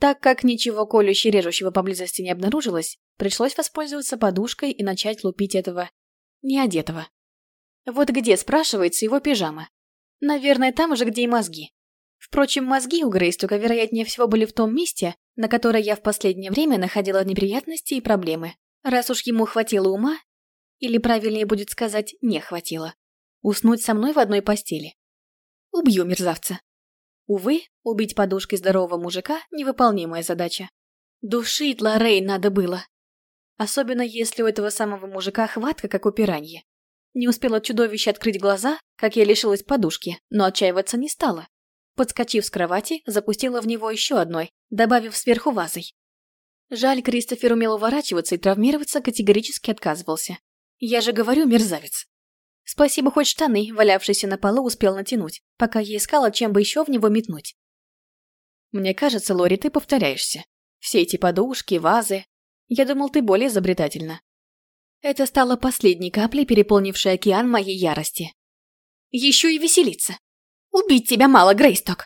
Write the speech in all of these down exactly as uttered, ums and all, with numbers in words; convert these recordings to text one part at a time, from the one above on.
Так как ничего колюще-режущего поблизости не обнаружилось, пришлось воспользоваться подушкой и начать лупить этого неодетого. Вот где, спрашивается, его пижама? Наверное, там же, где и мозги. Впрочем, мозги у Грейстока, вероятнее всего, были в том месте, на которое я в последнее время находила неприятности и проблемы. Раз уж ему хватило ума, или правильнее будет сказать, не хватило, уснуть со мной в одной постели. Убью мерзавца. Увы, убить подушкой здорового мужика – невыполнимая задача. Душить Лоррейн надо было. Особенно если у этого самого мужика хватка, как у пираньи. Не успело чудовище открыть глаза, как я лишилась подушки, но отчаиваться не стала. Подскочив с кровати, запустила в него еще одной, добавив сверху вазой. Жаль, Кристофер умел уворачиваться и травмироваться категорически отказывался. Я же говорю, мерзавец. Спасибо, хоть штаны, валявшиеся на полу, успел натянуть, пока я искала, чем бы еще в него метнуть. Мне кажется, Лори, ты повторяешься. Все эти подушки, вазы. Я думал, ты более изобретательна. Это стало последней каплей, переполнившей океан моей ярости. Еще и веселиться. Убить тебя мало, Грейсток.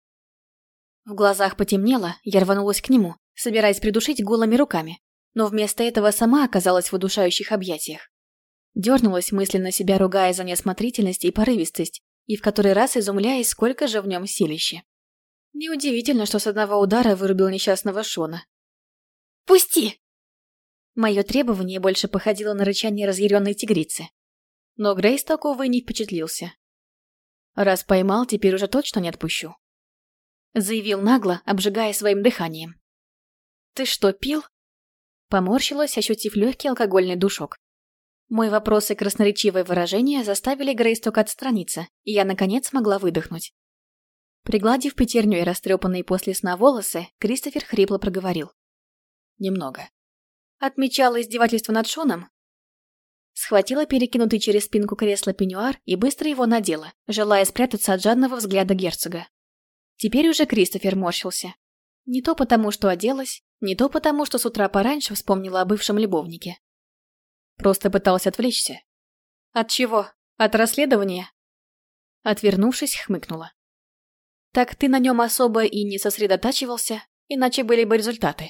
В глазах потемнело, я рванулась к нему, собираясь придушить голыми руками, но вместо этого сама оказалась в удушающих объятиях. Дернулась, мысленно себя ругая за неосмотрительность и порывистость, и в который раз изумляясь, сколько же в нем силища. Неудивительно, что с одного удара вырубил несчастного Шона. «Пусти!» Мое требование больше походило на рычание разъяренной тигрицы. Но Грейсток, увы, не впечатлился. «Раз поймал, теперь уже точно не отпущу», — заявил нагло, обжигая своим дыханием. «Ты что, пил?» Поморщилась, ощутив легкий алкогольный душок. Мой вопрос и красноречивое выражение заставили Грейсток отстраниться, и я, наконец, смогла выдохнуть. Пригладив пятерню и растрепанные после сна волосы, Кристофер хрипло проговорил. «Немного». Отмечала издевательство над Шоном. Схватила перекинутый через спинку кресла пеньюар и быстро его надела, желая спрятаться от жадного взгляда герцога. Теперь уже Кристофер морщился. Не то потому, что оделась, не то потому, что с утра пораньше вспомнила о бывшем любовнике. Просто пытался отвлечься. От чего? От расследования? Отвернувшись, хмыкнула. Так ты на нем особо и не сосредотачивался, иначе были бы результаты.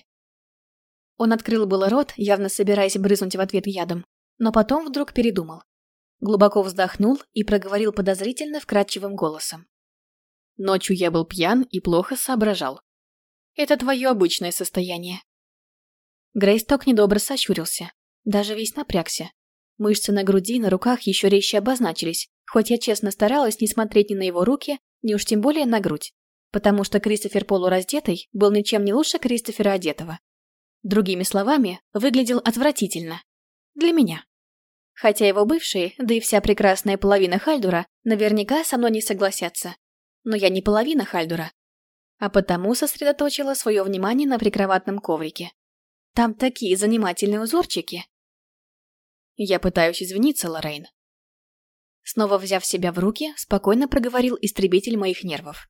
Он открыл было рот, явно собираясь брызнуть в ответ ядом, но потом вдруг передумал. Глубоко вздохнул и проговорил подозрительно вкрадчивым голосом. Ночью я был пьян и плохо соображал. Это твое обычное состояние. Грейсток недобро сощурился. Даже весь напрягся. Мышцы на груди и на руках еще резче обозначились, хоть я честно старалась не смотреть ни на его руки, ни уж тем более на грудь, потому что Кристофер полураздетый был ничем не лучше Кристофера одетого. Другими словами, выглядел отвратительно. Для меня. Хотя его бывшие, да и вся прекрасная половина Хальдура, наверняка со мной не согласятся. Но я не половина Хальдура. А потому сосредоточила свое внимание на прикроватном коврике. Там такие занимательные узорчики. Я пытаюсь извиниться, Лоррейн. Снова взяв себя в руки, спокойно проговорил истребитель моих нервов.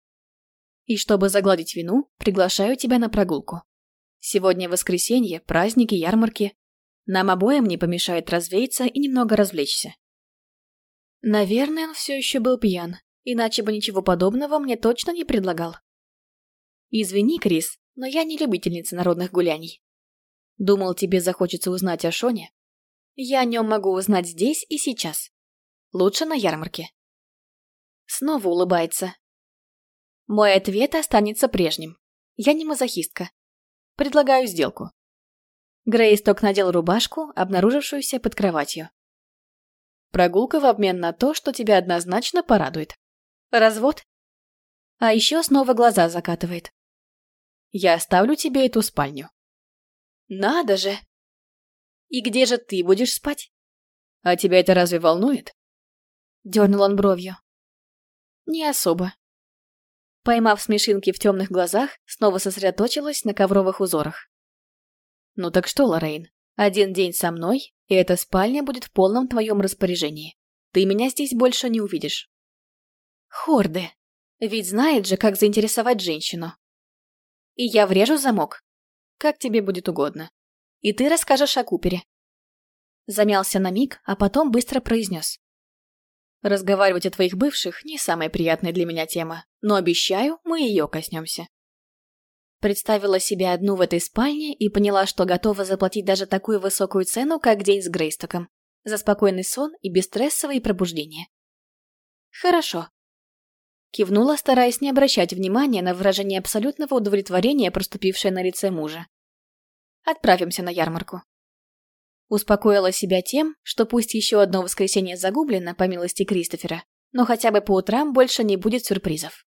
И чтобы загладить вину, приглашаю тебя на прогулку. Сегодня воскресенье, праздники, ярмарки. Нам обоим не помешает развеяться и немного развлечься. Наверное, он все еще был пьян, иначе бы ничего подобного мне точно не предлагал. Извини, Крис, но я не любительница народных гуляний. Думал, тебе захочется узнать о Шоне? Я о нем могу узнать здесь и сейчас. Лучше на ярмарке. Снова улыбается. Мой ответ останется прежним. Я не мазохистка. Предлагаю сделку. Грейсток надел рубашку, обнаружившуюся под кроватью. Прогулка в обмен на то, что тебя однозначно порадует. Развод? А еще снова глаза закатывает. Я оставлю тебе эту спальню. Надо же! И где же ты будешь спать? А тебя это разве волнует? Дернул он бровью. Не особо. Поймав смешинки в темных глазах, снова сосредоточилась на ковровых узорах. Ну так что, Лоррейн, один день со мной, и эта спальня будет в полном твоем распоряжении. Ты меня здесь больше не увидишь. Хорды. Ведь знает же, как заинтересовать женщину. И я врежу замок. Как тебе будет угодно. И ты расскажешь о Купере. Замялся на миг, а потом быстро произнес. Разговаривать о твоих бывших не самая приятная для меня тема, но обещаю, мы ее коснемся. Представила себя одну в этой спальне и поняла, что готова заплатить даже такую высокую цену, как день с Грейстоком, за спокойный сон и бесстрессовые пробуждения. «Хорошо», — кивнула, стараясь не обращать внимания на выражение абсолютного удовлетворения, проступившее на лице мужа. «Отправимся на ярмарку». Успокоила себя тем, что пусть еще одно воскресенье загублено, по милости Кристофера, но хотя бы по утрам больше не будет сюрпризов.